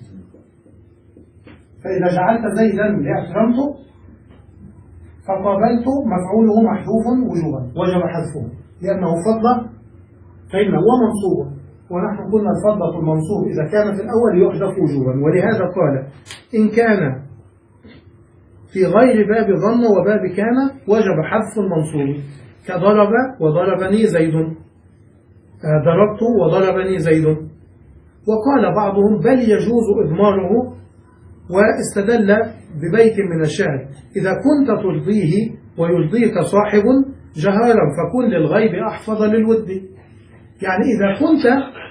فإذا جعلت زيدا لأكرمته فقابلت مفعوله محذوف وجوبا وجب حذفه لأنه فضل فإنه ومنصوب، ونحن قلنا الفضة المنصوب إذا كان في الأول يحذف وجوبا. ولهذا قال إن كان في غير باب ظن وباب كان وجب حذف المنصوب، كضرب وضربني زيد، ضربت وضربني زيد. وقال بعضهم بل يجوز إضماره، واستدل ببيت من الشعر إذا كنت ترضيه ويرضيك صاحب جهارا فكن للغيب أحفظ للود. يعني إذا كنت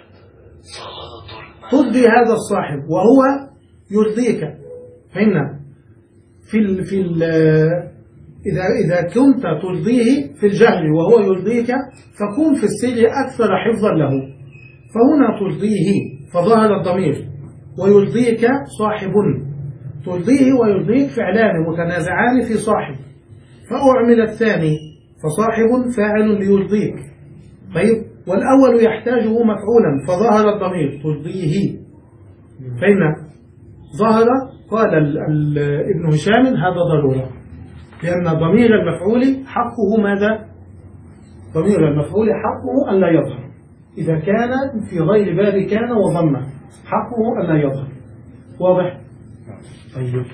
ترضي هذا الصاحب وهو يرضيك، فهمنا في ال في ال إذا إذا كنت ترضيه في الجهل وهو يرضيك فكن في السر أكثر حفظا له. فهنا ترضيه فظهر الضمير، ويرضيك صاحب، ترضيه ويرضيك فعلان متنازعان في صاحب، فأعمل الثاني فصاحب فاعل ليرضيك. طيب والأول يحتاجه مفعولا فظهر الضمير ترضيه، فإن ظهر قال ال ال ابن هشام هذا ضرورة، لأن ضمير المفعول حقه ماذا؟ ضمير المفعول حقه أن لا يظهر إذا كان في غير باب كان وضم، حقه أن لا يظهر. واضح؟ طيب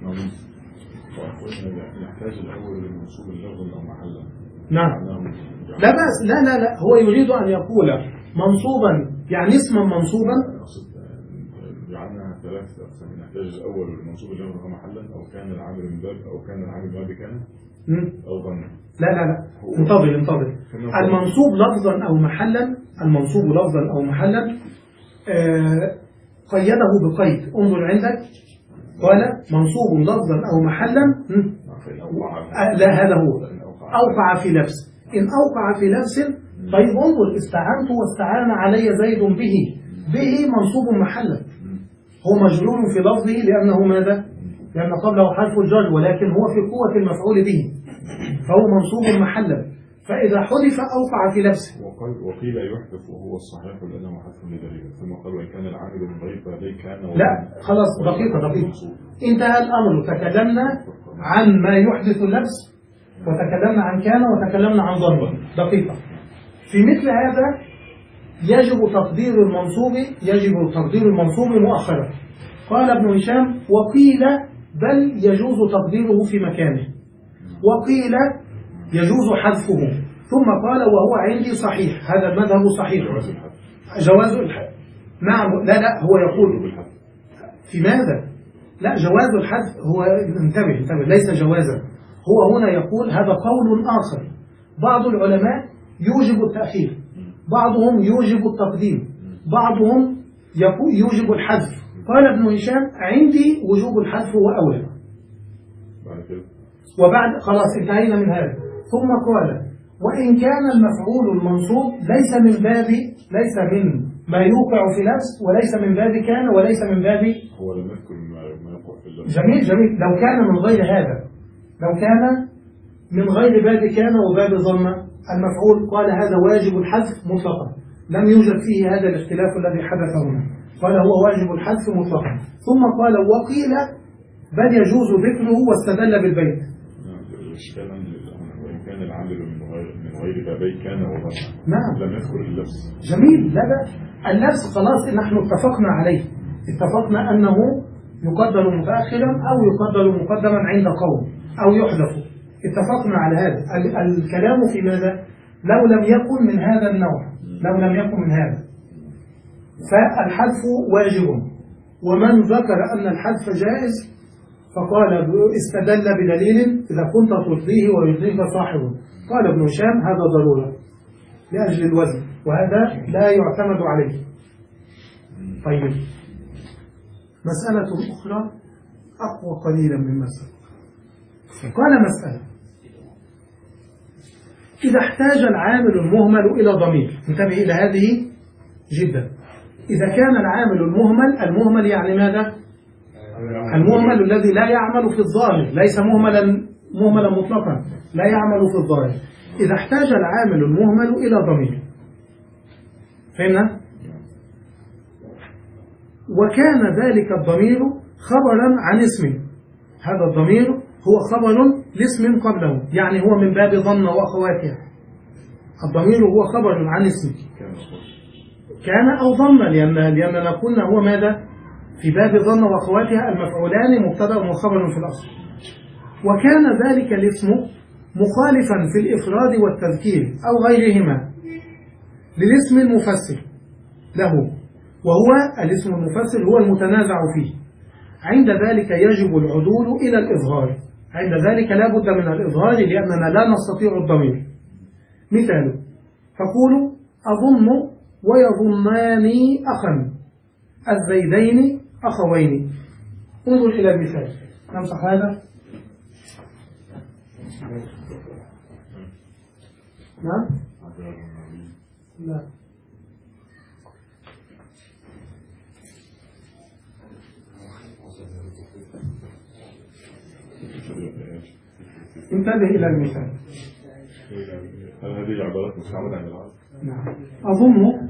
يحتاج الأول للمنصوب اللفظ أو محلا. نعم لا بأس، لا لا لا هو يريد أن يقول منصوبا يعني اسما منصوبا. جعلنا ثلاث أقسام، نحتاج الأول للمنصوب اللفظ أو محلا، أو كان العامل من باب، أو كان العامل من باب كان، أو ظن. لا لا لا انتظر انتظر المنصوب لفظا أو محلا، المنصوب لفظا أو محلا آه قيده بقيد، انظر عندك قال منصوب لفظا أو محلا آه لا هذا هو أوقع في لبس. إن أوقع في لبس طيب انظر استعنت واستعان علي زيد به، به منصوب محلا، هو مجرور في لفظه لأنه ماذا؟ لأن قبله حرف الجر ولكن هو في قوة المفعول به فهو منصوب محلا، فإذا حذف أوقع في لبسه. وقيل يحذف وهو الصحيح لأنه حذف لدليل، ثم قال وإن كان العامل من غير فليه كان. لا خلاص دقيقة دقيقة انتهى الأمر. تكلمنا عن ما يحدث اللبس وتكلمنا عن كان وتكلمنا عن ضربة. دقيقة في مثل هذا يجب تقدير المنصوب، يجب تقدير المنصوب مؤخرا. قال ابن هشام وقيل بل يجوز تقديره في مكانه، وقيل يجوز حذفه، ثم قال وهو عندي صحيح، هذا المذهب صحيح جواز الحذف. نعم لا لا هو يقول في ماذا؟ لا جواز الحذف هو انتبه انتبه ليس جوازا، هو هنا يقول هذا قول آخر. بعض العلماء يوجب التأخير، بعضهم يوجب التقديم، بعضهم يوجب الحذف. قال ابن هشام عندي وجوب الحذف هو أولى. وبعد خلاص انتهينا من هذا. ثم قال وإن كان المفعول المنصوب ليس من باب، ليس من ما يوقع في نفس، وليس من باب كان، وليس من باب هو لم يذكر ما يوقع في اللفظ. جميل جميل. لو كان من غير هذا، لو كان من غير باب كان وباب ظن المفعول قال هذا واجب الحذف مطلقا، لم يوجد فيه هذا الاختلاف الذي حدث هنا، قال هو واجب الحذف مطلقا. ثم قال وقيل بل يجوز ذكره واستدل بالبيت. وإن كان العامل من غير من غير بابي كان وظن. نعم لم يذكر اللبس. جميل. لا لا اللبس خلاص نحن اتفقنا عليه، اتفقنا أنه يقدر متأخرا أو يقدر مقدما عند قوم أو يحذف، اتفقنا على هذا. الكلام في ماذا؟ لو لم يكن من هذا النوع، لو لم يكن من هذا فالحذف واجب. ومن ذكر أن الحذف جائز فقال استدل بدليل إذا كنت ترضيه ويرضيك صاحبه. قال ابن هشام هذا ضرورة لأجل الوزن، وهذا لا يعتمد عليه. طيب مسألة أخرى أقوى قليلا من مسألة. قال مسألة إذا احتاج العامل المهمل إلى ضمير، انتبه إلى هذه جدا. إذا كان العامل المهمل، المهمل يعني ماذا؟ المهمل الذي لا يعمل في الظاهر، ليس مهملا مهملا مطلقا، لا يعمل في الظاهر. إذا احتاج العامل المهمل إلى ضمير، فهمنا؟ وكان ذلك الضمير خبرا عن اسم. هذا الضمير هو خبر لاسم قبله، يعني هو من باب ظن وأخواتها. الضمير هو خبر عن اسم كان أو ظن، لأن لأننا قلنا هو ماذا؟ في باب ظن وأخواتها المفعولان مبتدأ وخبر في الأصل. وكان ذلك الاسم مخالفا في الإفراد والتذكير أو غيرهما للاسم المفسر له، وهو الاسم المفسر هو المتنازع فيه. عند ذلك يجب العدول إلى الإظهار. عند ذلك لا بد من الإظهار لأننا لا نستطيع الضمير. مثال: تقول أظن ويظنان أخا الزيدين أخوين. انظر إلى المثال. نمسح هذا. نعم؟ لا. انتبه إلى المثال. هل هذه عبارات مستعملة عن العرب؟ نعم. أظن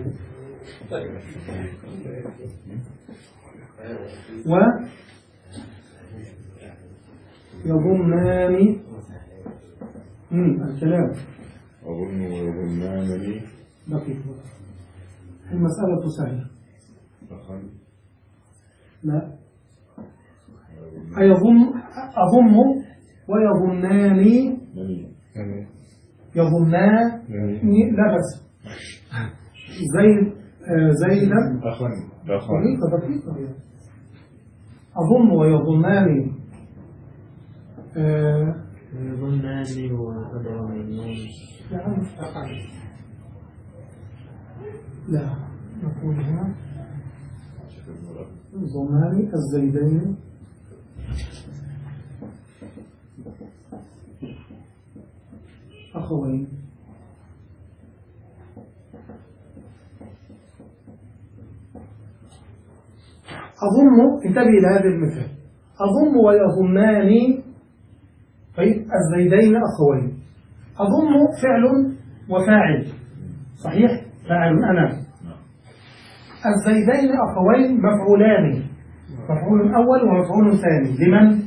و يظنان الكلام. أظن ويظنانني. دقيقة، المسألة سهلة. لا، أيظن أظن ويظناني يظنان لا بس زي زيدا دقيقة دقيقة أظن ويظنان يظنان ويظنان لا نقول هنا ظنان الزيدين أخوين. أظن، انتبه إلى هذا المثال. أظن ويظنان طيب الزيدين أخوين. أظن فعل وفاعل صحيح، فاعل أنا. الزيدين أخوين مفعولان، مفعول أول ومفعول ثاني. لمن؟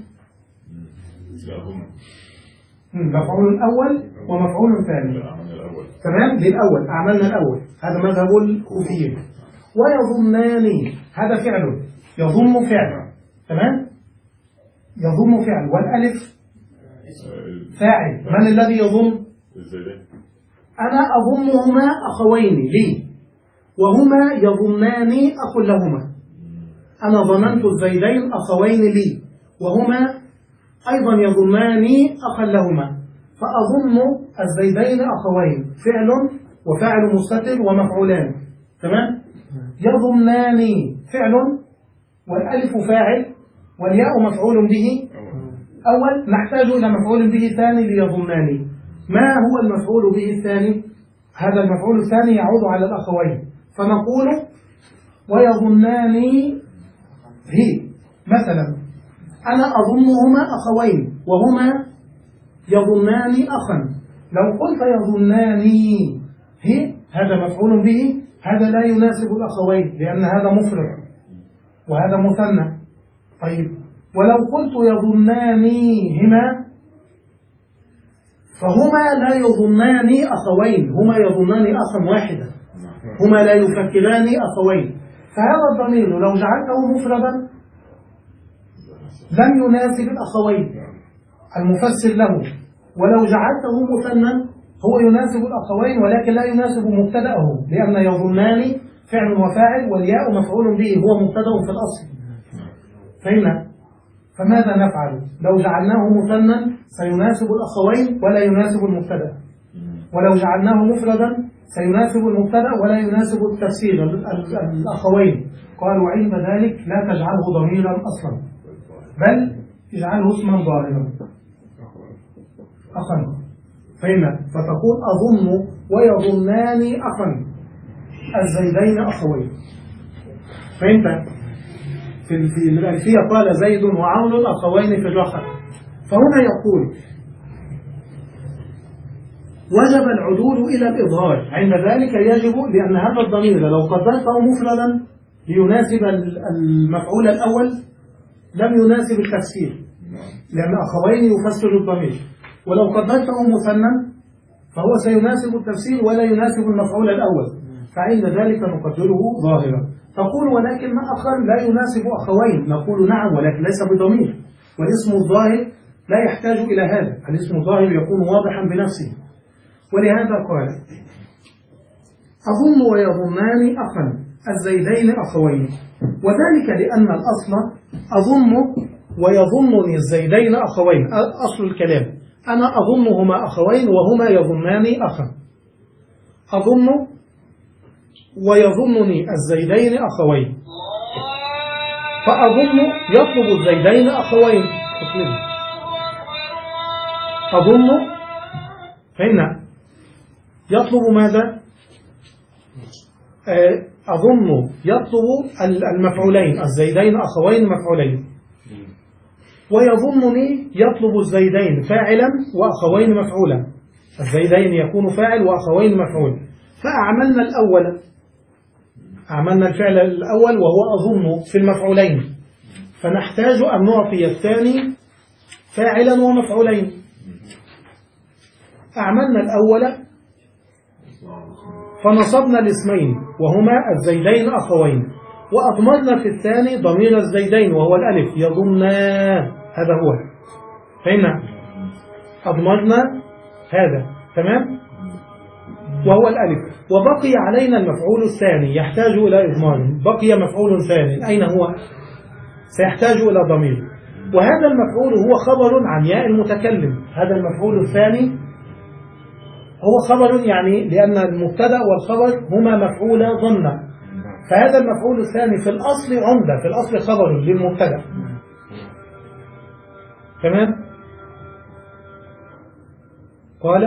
مفعول أول ومفعول ثاني. تمام، للأول أعملنا الأول، هذا مذهب الكوفيين. ويظنان هذا فعل، يظن فعل. تمام، يظن فعل، والألف فاعل. من الذي يظن؟ أنا أظنهما أخوين لي، وهما يظنان أخ لهما. أنا ظننت الزيدين أخوين لي، وهما أيضا يظنان أخا لهما. فأظن الزيدين أخوين فعل وفاعل مستتر ومفعولان. تمام، يظنان فعل والألف فاعل والياء مفعول به أول. نحتاج إلى مفعول به ثاني ليظنان. ما هو المفعول به الثاني؟ هذا المفعول الثاني يعود على الأخوين، فنقول ويظنان هي. مثلا أنا أظنهما أخوين وهما يظنان أخا. لو قلت يظنان هي هذا مفعول به، هذا لا يناسب الأخوين لأن هذا مفرد وهذا مثنى. طيب، ولو قلت يظنانهما فهما لا يظنان أخوين، هما يظنان أخا واحدا، هما لا يفكران أخوين. فهذا الضمير لو جعلته مفردا لم يناسب الأخوين المفسر له، ولو جعلته مثنى هو يناسب الأخوين ولكن لا يناسب مبتدأه، لأن يظنان فعل وفاعل والياء مفعول به هو مبتدأ في الأصل. فهنا فماذا نفعل؟ لو جعلناه مثنى سيناسب الأخوين ولا يناسب المبتدأ، ولو جعلناه مفردا سيناسب المبتدأ ولا يناسب التفسير الأخوين. قالوا عند ذلك لا تجعله ضميرا أصلا، بل اجعله اسما ظاهرا أخا. فهنا فتقول أظن ويظنان أخا الزيدين أخوين. فهمت؟ في في الألفية قال زيد وعمر أخوين في الرخاء. فهنا يقول وجب العدول إلى الإظهار. عند ذلك يجب، لأن هذا الضمير لو قدرته مفردا ليناسب المفعول الأول لم يناسب التفسير، لأن أخوين يفسر الضمير، ولو قدرته مثنى فهو سيناسب التفسير ولا يناسب المفعول الأول، فعند ذلك نقدره ظاهرا. تقول ولكن ما آخر لا يناسب أخوين، نقول نعم ولكن ليس بضمير، والاسم الظاهر لا يحتاج إلى هذا، الاسم الظاهر يكون واضحا بنفسه. ولهذا قال أظن ويظنان أخا الزيدين أخوين، وذلك لأن الأصل أظن ويظنني الزيدين أخوين، أصل الكلام أنا أظنهما أخوين وهما يظنان أخا، أظن ويظنني الزيدين أخوين، فأظن يطلب الزيدين أخوين، أظن فهنا يطلب ماذا؟ أظن يطلب المفعولين الزيدين أخوين مفعولين، ويظنني يطلب الزيدين فاعلا وأخوين مفعولا، الزيدين يكون فاعل وأخوين مفعول، فأعملنا الأول، أعملنا الفعل الأول وهو أظن في المفعولين، فنحتاج أن نعطي الثاني فاعلا ومفعولين. أعملنا الأول فنصبنا الاسمين وهما الزيدين أخوين، وأضمرنا في الثاني ضمير الزيدين وهو الألف يضمنا، هذا هو فهنا أضمرنا هذا تمام وهو الألف، وبقي علينا المفعول الثاني يحتاج إلى إضمار، بقي مفعول ثاني أين هو؟ سيحتاج إلى ضمير، وهذا المفعول هو خبر عن ياء المتكلم، هذا المفعول الثاني هو خبر يعني لأن المبتدأ والخبر هما مفعولا ضمنا، فهذا المفعول الثاني في الأصل عمدة، في الأصل خبر للمبتدأ تمام. قال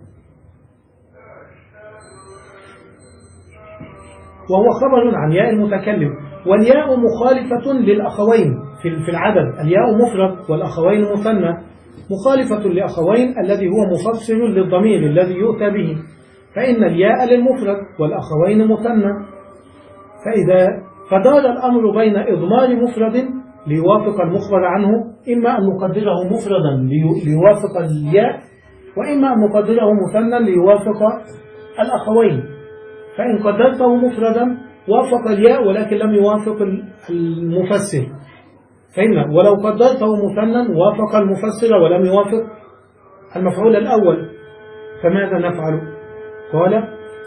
وهو خبر عن ياء المتكلم، والياء مخالفة للأخوين في العدد، الياء مفرد والأخوين مثنى، مخالفة لأخوين الذي هو مفسر للضمير الذي يؤتى به، فإن الياء للمفرد والأخوين مثنى، فإذا فدار الأمر بين إضمار مفرد ليوافق المخبر عنه، إما أن نقدره مفردا ليوافق الياء، وإما أن نقدره مثنى ليوافق الأخوين، فإن قدرته مفردا وافق الياء ولكن لم يوافق المفسر، فإن ولو قدرته مثنى وافق المفسر ولم يوافق المفعول الأول، فماذا نفعل؟ قال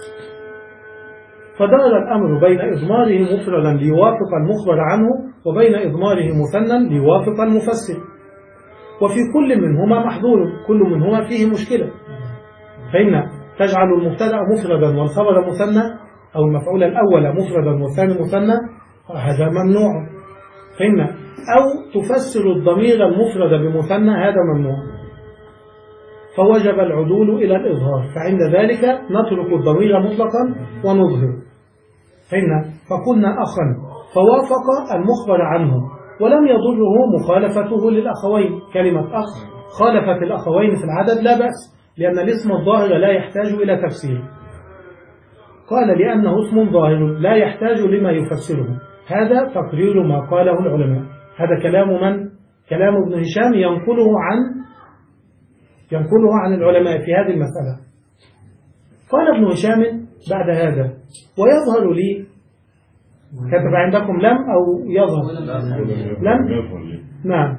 فدار الأمر بين إضماره مفردا ليوافق المخبر عنه وبين إضماره مثنى ليوافق المفسر، وفي كل منهما محظور، كل منهما فيه مشكلة، فإن تجعل المبتدأ مفردا والخبر مثنى أو المفعول الأول مفردا والثاني مثنى، هذا ممنوع، فإن أو تفسر الضمير المفرد بمثنى، هذا ممنوع، فوجب العدول إلى الإظهار، فعند ذلك نترك الضمير مطلقا ونظهر، فإن فكنا أخا فوافق المخبر عنه ولم يضره مخالفته للأخوين، كلمة أخ خالفت الأخوين في العدد لا بأس، لأن الاسم الظاهر لا يحتاج إلى تفسير. قال لأنه اسم ظاهر لا يحتاج لما يفسره، هذا تقرير ما قاله العلماء، هذا كلام من؟ كلام ابن هشام ينقله عن ينقله عن العلماء في هذه المسألة. قال ابن هشام بعد هذا ويظهر لي، كتب عندكم لم أو يظهر؟ لم؟ نعم.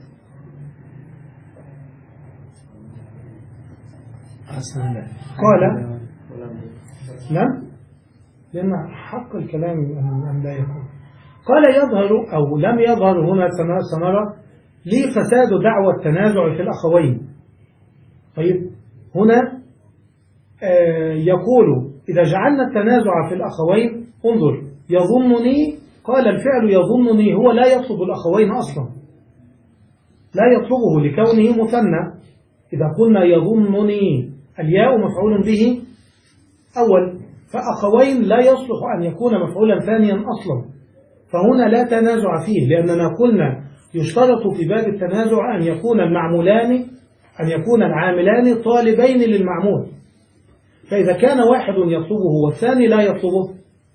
قال لم؟ لأن حق الكلام أن لا يكون. قال يظهر أو لم يظهر هنا سنرى لي فساد دعوى التنازع في الأخوين. طيب هنا آه يقول إذا جعلنا التنازع في الأخوين انظر يظنني، قال الفعل يظنني هو لا يطلب الأخوين أصلا، لا يطلبه لكونه مثنى. إذا قلنا يظنني الياء مفعول به أول، فأخوين لا يصلح أن يكون مفعولا ثانيا أصلا، فهنا لا تنازع فيه، لأننا قلنا يشترط في باب التنازع أن يكون المعمولان أن يكون العاملان طالبين للمعمول، فإذا كان واحد يطلبه والثاني لا يطلبه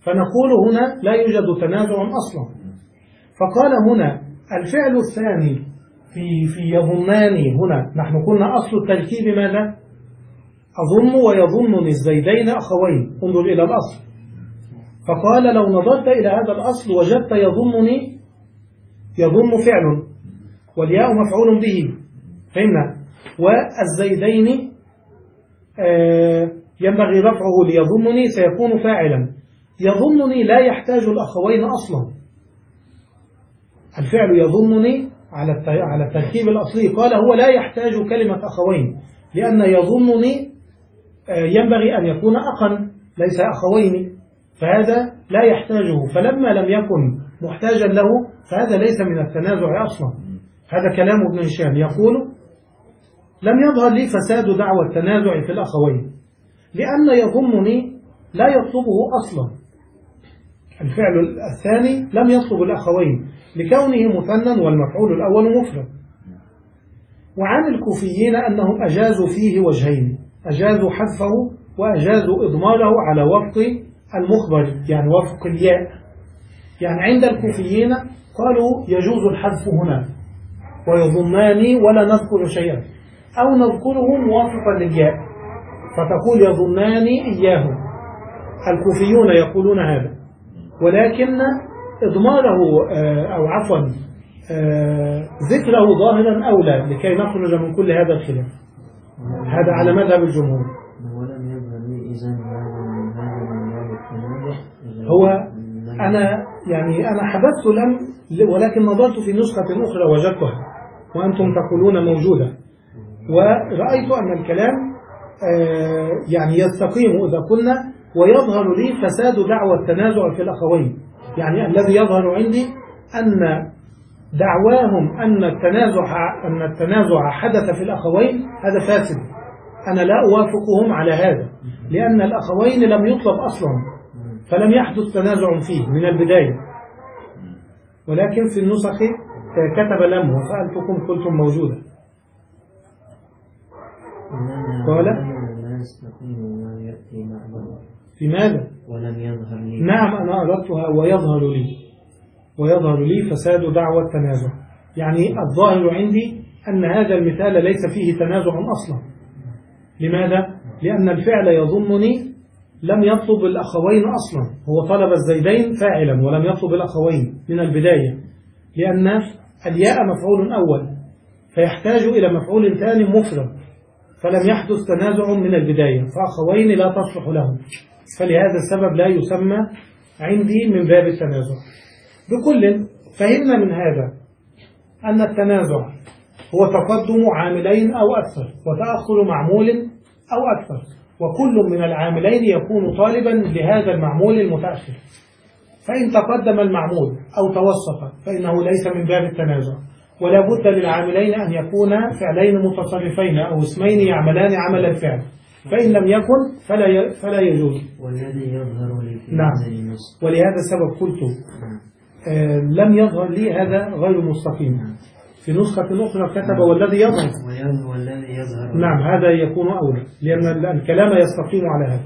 فنقول هنا لا يوجد تنازع أصلا. فقال هنا الفعل الثاني في في يظنان، هنا نحن قلنا أصل التركيب ماذا؟ أظن ويظنني الزيدين أخوين، انظر إلى الأصل. فقال لو نظرت إلى هذا الأصل وجدت يظنني، يظن فعل والياء مفعول به، فهمنا؟ والزيدين آه ينبغي رفعه ليظنني سيكون فاعلا. يظنني لا يحتاج الأخوين أصلا، الفعل يظنني على على التركيب الأصلي قال هو لا يحتاج كلمة أخوين، لأن يظنني ينبغي أن يكون أخا ليس أخوين، فهذا لا يحتاجه. فلما لم يكن محتاجا له فهذا ليس من التنازع أصلا. هذا كلام ابن هشام يقول لم يظهر لي فساد دعوى التنازع في الأخوين، لأن يظنني لا يطلبه أصلا. الفعل الثاني لم يطلب الأخوين لكونه مثنى والمفعول الأول مفرد. وعن الكوفيين أنهم أجازوا فيه وجهين، أجازوا حذفه وأجازوا إضماره على وفق المخبر، يعني وفق الياء. يعني عند الكوفيين قالوا يجوز الحذف هنا ويظنان ولا نذكر شيئا، أو نذكره موافقا للياء فتقول يظنان إياه. الكوفيون يقولون هذا، ولكن إضماره أو عفوا ذكره ظاهرا أولى لكي نخرج من كل هذا الخلاف. هذا على مذهب الجمهور. هو أنا يعني أنا حدثت لم، ولكن نظرت في نسخة أخرى وجدتها وأنتم تقولون موجودة، ورأيت أن الكلام يعني يستقيم إذا كنا، ويظهر لي فساد دعوى التنازع في الأخوين. يعني الذي يظهر عندي أن دعواهم أن التنازع أن التنازع حدث في الأخوين هذا فاسد. أنا لا أوافقهم على هذا، لأن الأخوين لم يطلب أصلا، فلم يحدث تنازع فيه من البداية. ولكن في النسخ كتب لم، وسألتكم قلتم موجودة. قال في ماذا؟ ولم يظهر لي. نعم أنا أردتها ويظهر لي، ويظهر لي فساد دعوى التنازع. يعني الظاهر عندي أن هذا المثال ليس فيه تنازع أصلا. لماذا؟ لأن الفعل يظنني لم يطلب الأخوين أصلا، هو طلب الزيدين فاعلا ولم يطلب الأخوين من البداية، لأن الياء مفعول أول فيحتاج إلى مفعول ثاني مفرد، فلم يحدث تنازع من البداية، فأخوين لا تصلح لهم، فلهذا السبب لا يسمى عندي من باب التنازع. بكل فهمنا من هذا أن التنازع هو تقدم عاملين أو أكثر وتأخر معمول أو أكثر، وكل من العاملين يكون طالبا لهذا المعمول المتأخر. فإن تقدم المعمول أو توسط فإنه ليس من باب التنازع، ولا بد للعاملين أن يكون فعلين متصرفين أو اسمين يعملان عمل الفعل، فإن لم يكن فلا فلا يجوز. والذي يظهر لي في نعم، ولهذا السبب قلت آه لم يظهر لي هذا غير مستقيم. في نسخة أخرى كتب والذي يظهر، والذي يظهر نعم هذا يكون أولى، لأن الكلام يستقيم على هذا.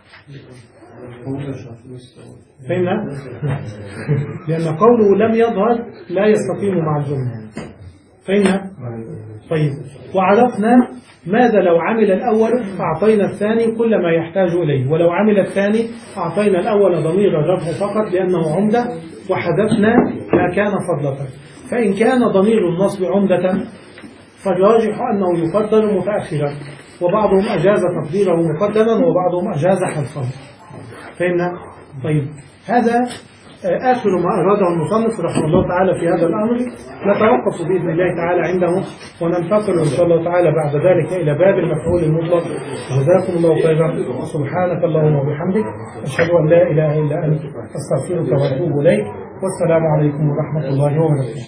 فهمنا؟ لأن قوله لم يظهر لا يستقيم مع الجملة. فهمنا؟ طيب، وعرفنا ماذا لو عمل الأول أعطينا الثاني كل ما يحتاج إليه، ولو عمل الثاني أعطينا الأول ضمير الرفع فقط لأنه عمدة، وحذفنا ما كان فضلة. فإن كان ضمير النصب عمدة فالراجح أنه يقدر متأخرا، وبعضهم أجاز تقديره مقدما وبعضهم أجاز حذفه. فهمنا؟ طيب، هذا آخر ما أراده المصنف رحمه الله تعالى في هذا الأمر. نتوقف بإذن الله تعالى عنده وننتقل إن شاء الله تعالى بعد ذلك إلى باب المفعول المطلق. جزاكم الله خيرا، سبحانك اللهم وبحمدك، أشهد أن لا إله إلا أنت، أستغفرك وأتوب إليك، والسلام عليكم ورحمة الله وبركاته.